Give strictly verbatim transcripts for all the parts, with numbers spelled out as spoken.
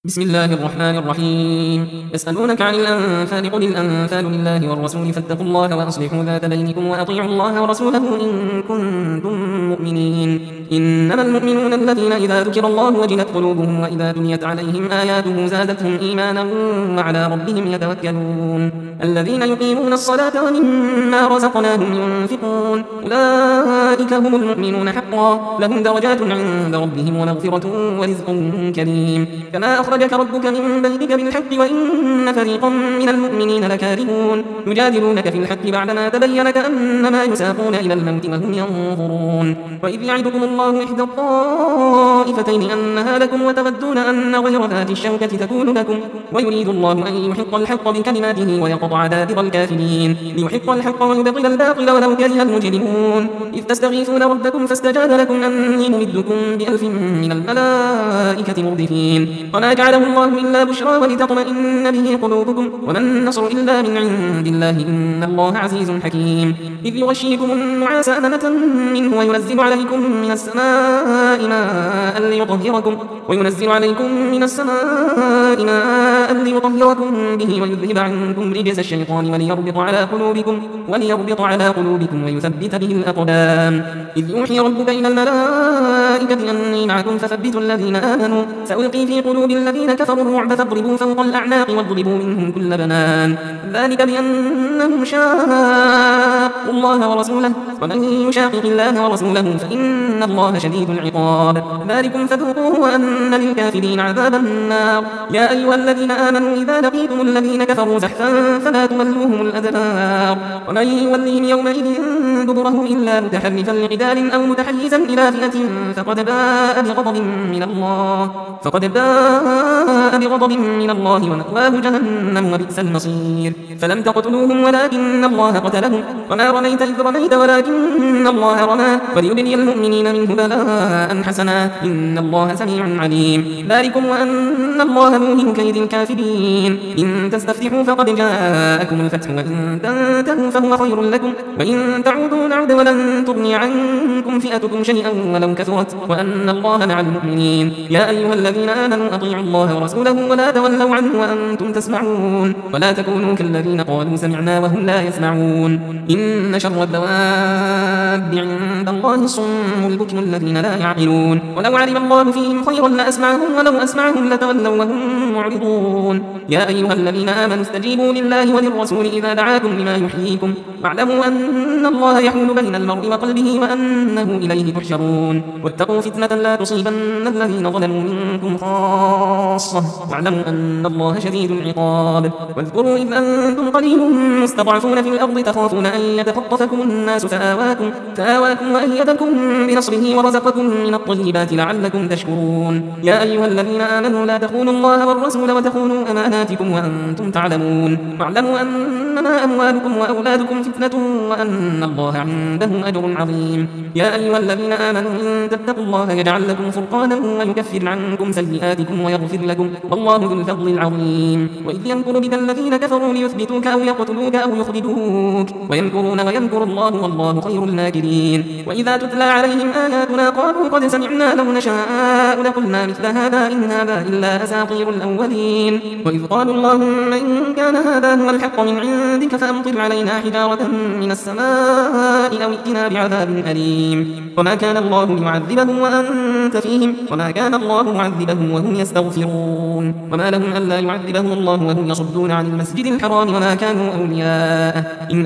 بسم الله الرحمن الرحيم. يسألونك عن الأنفال قل الأنفال لله والرسول فاتقوا الله وأصلحوا ذات بينكم وأطيعوا الله ورسوله إن كنتم مؤمنين. إنما المؤمنون الذين إذا ذكر الله وجلت قلوبهم وإذا تليت عليهم آياته زادتهم إيمانا وعلى ربهم يتوكلون. الذين يقيمون الصلاة ومما رزقناهم ينفقون أولئك هم المؤمنون حقا لهم درجات عند ربهم ومغفرة ورزق كريم. كما أخرجك ربك من بيتك بالحق وإن فريقا من المؤمنين لكارهون يجادلونك في الحق بعدما تبين كأنما يساقون إلى الموت وهم ينظرون. وإذ يعدكم الله إحدى الطائفتين أنها لكم وتودون أن غير ذات الشوكة تكون لكم ويريد الله أن يحق الحق بكلماته ويقطع دابر الكافرين ليحق الحق ويبطل الباطل ولو كره المجرمون. إذ تستغيثون ربكم فاستجاب لكم أني ممدكم بألف من الملائكة مردفين. وما جعله الله إلا بشرى ولتطمئن به قلوبكم وما النصر إلا من عند الله إن الله عزيز حكيم. إذ يغشيكم النعاس أمنة منه وينزل عليكم من السماء ماء ليطهركم وينزل عليكم من السماء ماء ليطهركم به ويذهب عنكم رجز الشيطان وليربط على قلوبكم وليربط على قلوبكم ويثبت به الأقدام. إذ يوحي ربك إلى الملائكة أني معكم فثبتوا الذين آمنوا سألقي في قلوب الذين كفروا الرعب فاضربوا فوق الأعناق واضربوا منهم كل بنان ذلك بأنهم شاقوا الله ورسوله ومن يشاقق الله ورسوله فإن الله شديد العقاب. ذلكم فذوقوه وأن للكافرين عذاب النار. يا أيها الذين آمنوا إذا لقيتم الذين كفروا زحفا فلا تولوهم الأدبار ومن يوليهم يومئذ دبره إلا متحرفا لقتال أو متحيزا إلى فئة فقد باء بغضب من الله فقد باء بغضب من الله ومأواه جهنم وبئس المصير. فلم تقتلوهم ولكن الله قتلهم وما رميت إذ رميت ولكن الله رمى وليبلي المؤمنين منه بلاء حسنا إن الله سميع عليم. ذلكم وأن الله موهن كيد الكافرين. إن تستفتحوا فقد جاءكم الفتح وإن تنتهوا فهو خير لكم وإن تعودوا نعد ولن تغني عنكم فئتكم شيئا ولو كثرت وأن الله مع المؤمنين. يا أيها الذين آمنوا أطيعوا الله ورسوله ولا تولوا عنه وأنتم تسمعون ولا تكونوا كالذين قالوا سمعنا وهم لا يسمعون. إن شر الدواب عند الله الصم البكم الذين لا يعقلون ولو علم الله فيهم خيرا لأسمعهم ولو أسمعهم لتولوا وهم معرضون. يا أيها الذين آمنوا استجيبوا لله وللرسول إذا دعاكم لما يحييكم واعلموا أن الله يحول بين المرء وقلبه وأنه إليه تحشرون. واتقوا فتنة لا تصيبن الذين ظلموا منكم خاصة واعلموا أن الله شديد العقاب. واذكروا إذ أنتم قليل مستضعفون في الأرض تخافون أن يتخطفكم الناس فآواكم, فآواكم وأيدكم بنصره ورزقكم من الطيبات لعلكم تشكرون. يا أيها الذين آمنوا لا تخونوا الله والرسول وتخونوا أماناتكم وأنتم تعلمون واعلموا أنما أموالكم وأولادكم فتنة وأن الله عنده أجر عظيم. يا أيها الذين آمنوا إن تتقوا الله يجعل لكم فرقانا ويكفر عنكم سيئاتكم ويغفر لكم والله ذو الفضل العظيم. وإذ يمكر بك الذين كفروا ليثبتوك أو يقتلوك أو يخرجوك ويمكرون ويمكر الله والله خير الماكرين. وإذا تتلى عليهم آياتنا قالوا قد سمعنا لو نشاء لقلنا مثل هذا إن هذا إلا أساطير الأولين. وإذ قالوا اللهم إن كان هذا هو الحق من عندك فأمطر علينا حجارة من السماء أو ائتنا بعذاب أليم. وما كان الله ليعذبهم وأنت فيهم وما كان الله معذبهم وهم يستغفرون. وما لهم ألا يعذبهم الله وهم يصدون عن المسجد الحرام وما كانوا أولياءه إن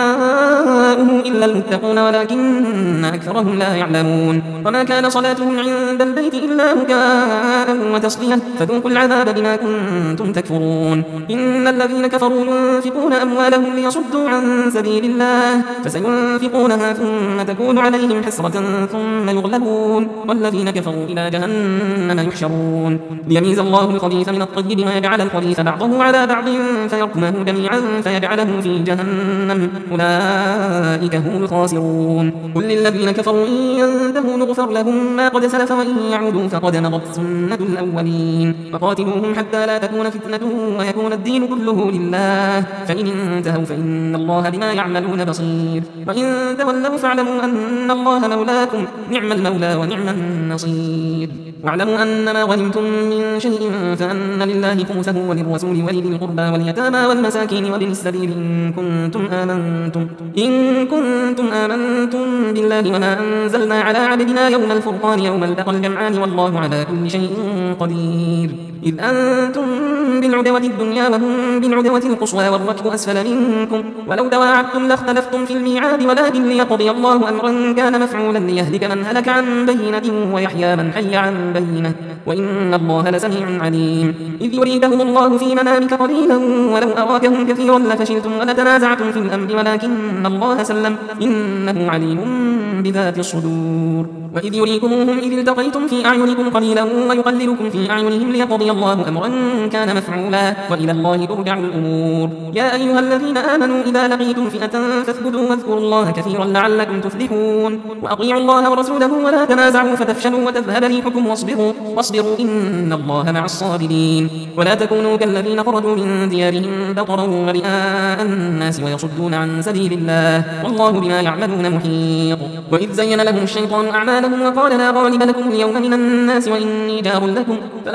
أولياؤه إلا المتقون ولكن أكثرهم لا يعلمون. وما كان صلاتهم عند البيت إلا مكاء وتصدية فذوقوا العذاب بما كنتم تكفرون. إن الذين كفروا ينفقون أموالهم ليصدوا عن سبيل الله فسينفقونها ثم تكون عليهم حسرة ثم يغلبون والذين كفروا إلى جهنم يحشرون. ليميز الله الخبيث من الطيب ويجعل الخبيث بعضه على بعض فيركمه جميعا فيجعله في جهنم أولئك هم الخاسرون. قل للذين كفروا إن ينتهوا نغفر لهم ما قد سلف وإن يعودوا فقد مضت سنة الأولين. وقاتلوهم حتى لا تكون فتنة ويكون الدين كله لله فإن انتهوا فإن الله بما يعملون بصير. وإن تولوا فاعلموا أن الله مولاكم نعم المولى ونعم النصير. واعلموا أنما غنمتم من شيء فأن لله خمسه وللرسول ولذي القربى واليتامى والمساكين وابن السبيل إن كنتم آمنتم إن كنتم آمنتم بالله وما أنزلنا على عبدنا يوم الفرقان يوم التقى الجمعان والله على كل شيء قدير. إذ أنتم بالعدوة الدنيا وهم بالعدوة القصوى والركب أسفل منكم ولو تواعدتم لاختلفتم في الميعاد ولكن ليقضي الله أمرا كان مفعولا ليهلك من هلك عن بينة ويحيى من حي عن بينة وإن الله لسميع عليم. إذ يريدهم الله في منامك قليلا ولو أراكهم كثيرا لفشلتم ولتنازعتم في الأمر ولكن الله سلم إنه عليم بذات الصدور. وإذ يريكموهم إذ التقيتم في أعينكم قليلا ويقللكم في أعينهم ليقضي الله أمرا كان مفعولا وإلى الله ترجع الأمور. يا أيها الذين آمنوا إذا لقيتم فئة فاثبتوا واذكروا الله كثيرا لعلكم تفلحون. وأطيعوا الله ورسوله ولا تنازعوا فتفشلوا وتذهب ريحكم واصبروا واصبروا إن الله مع الصابرين. ولا تكونوا كالذين خرجوا من ديارهم بطرا ورئاء الناس ويصدون عن سبيل الله والله بما يعملون محيط. وإذ زين لهم الشيطان أعمالهم وقال لا غالب لكم اليوم من الناس وإني جار لكم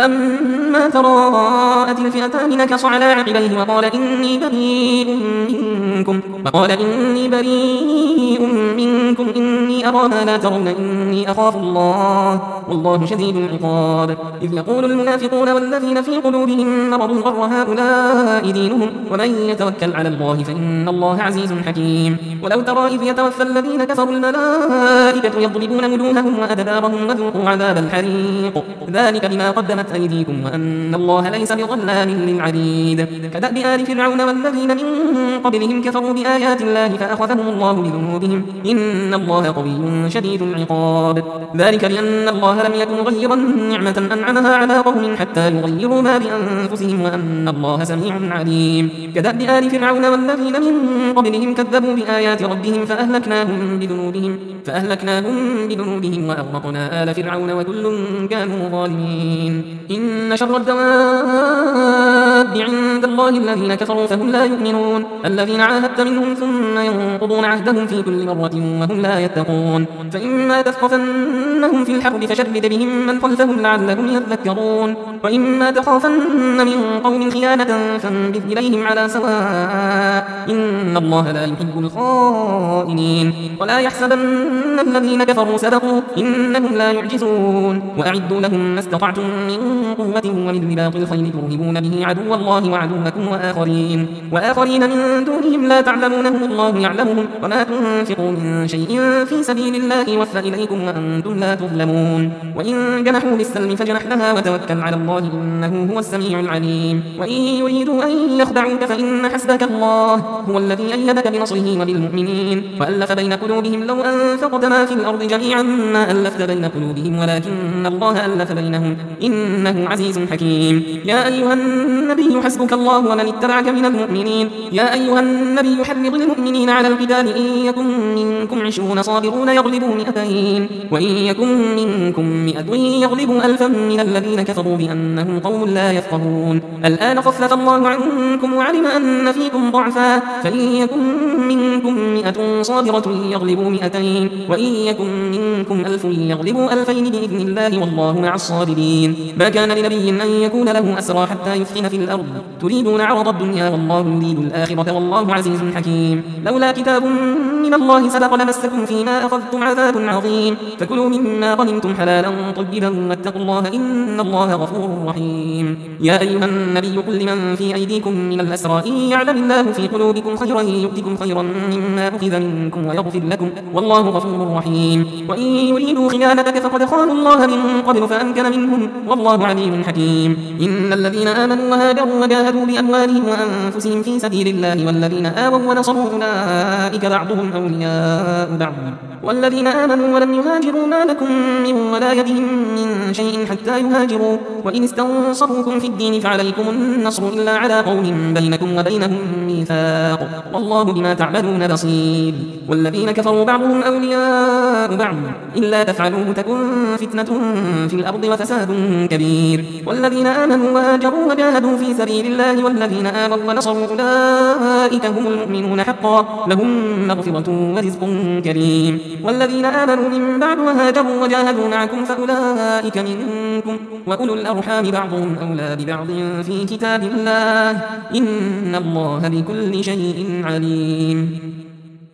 فلما تراءت الفئتان نكص على عقبيه وقال إني بريء منكم وقال إني بريء منكم إني أرى ما لا ترون إني أخاف الله والله شديد العقاب. إذ يقول المنافقون والذين في قلوبهم مرض غر هؤلاء دينهم ومن يتوكل على الله فإن الله عزيز حكيم. ولو ترى إذ يتوفى الذين كفروا الملائكة يضربون وجوههم وأدبارهم وذوقوا عذاب الحريق ذلك بما قدمت أيديكم وأن الله ليس بظلام للعبيد. كدأب آل فرعون والذين من قبلهم كفروا بآيات الله فأخذهم الله بذنوبهم إن الله قوي شديد العقاب. ذلك بأن الله لم يكن مغيرا نعمة أنعمها على قوم حتى يغيروا ما بأنفسهم وأن الله سميع عليم. كدأب آل فرعون والذين من قبلهم كذبوا بآيات ربهم فأهلكناهم بذنوبهم فأهلكناهم بذنوبهم وأغرقنا آل فرعون وكل كانوا ظالمين. إن شر الدواب عند الله الذين كفروا فهم لا يؤمنون الذين عاهدت منهم ثم ينقضون عهدهم في كل مرة وهم لا يتقون. فإما تثقفنهم في الحرب فشرد بهم من خلفهم لعلهم يذكرون وإما تخافن من قوم خيانة فانبذ إليهم على سواء إن الله لا يحب الخائنين. ولا يحسبن الذين كفروا سبقوا إنهم لا يعجزون وأعدوا لهم ما استطعتم من قوة ومن رباط الخيل ترهبون به عدو الله وعدوكم وآخرين وآخرين من دونهم لا تعلمونهم الله يعلمهم وما تنفقوا من شيء في سبيل الله يوفى إليكم وأنتم لا تظلمون. وإن جنحوا للسلم فاجنح لها وتوكل على الله إنه هو السميع العليم. وإن يريدوا أن يخدعوك فإن حسبك الله هو الذي أيدك بنصره وبالمؤمنين وألف بين قلوبهم لو أنفقت ما في الأرض جميعا ما ألفت بين قلوبهم ولكن الله ألف بينهم إنه عزيز حكيم. يا أيها النبي حسبك الله ومن اتبعك من المؤمنين. يا أيها النبي حرض المؤمنين على القتال إن يكن منكم عشرون صابرون يغلبوا مئتين وإن يكن منكم مئة يغلبوا ألفا من الذين كفروا بأنهم قوم لا يفقهون. الآن خفف الله عنكم وعلم أن فيكم ضعفا فإن يكن منكم مئة صابرة يغلبوا مئتين وإن يكن منكم ألف يغلبوا ألفين بإذن الله والله مع الصابرين. ما كان لنبي أن يكون له أسرى حتى يثخن في الأرض تريدون عرض الدنيا والله يريد الآخرة والله عزيز حكيم. لولا كتاب من الله سبق لمسكم فيما أخذتم عذاب عظيم فكلوا مما غنمتم حلالا طيبا واتقوا الله إن الله غفور رحيم. يا أيها النبي قل لمن في أيديكم من الأسرى إن يعلم الله في قلوبكم خيرا يؤتكم خيرا مما أخذ منكم ويغفر لكم والله غفور رحيم. وإن يريدوا خيانتك فقد خانوا الله من قبل فأمكن منهم والله عليم حكيم. إن الذين آمنوا وهاجروا وجاهدوا بأموالهم وأنفسهم في سبيل الله والذين آووا ونصروا أولئك بعضهم أولياء بعض والذين آمنوا ولم يهاجروا ما لكم من ولايتهم من شيء حتى يهاجروا وإن استنصروكم في الدين فعليكم النصر إلا على قوم بينكم وبينهم ميثاق والله بما تعملون بصير. والذين كفروا بعضهم أولياء بعض إلا تفعلوه تكن فتنة في الأرض وفساد كبير. والذين آمنوا وهاجروا وجاهدوا في سبيل الله والذين آمنوا ونصروا أولئك هم المؤمنون حقا لهم مغفرة ومغفرة ورزق كريم. والذين آمنوا من بعد وهاجروا وجاهدوا معكم فأولئك منكم، وأولو الأرحام بعضهم أولى ببعض في كتاب الله، إن الله بكل شيء عليم.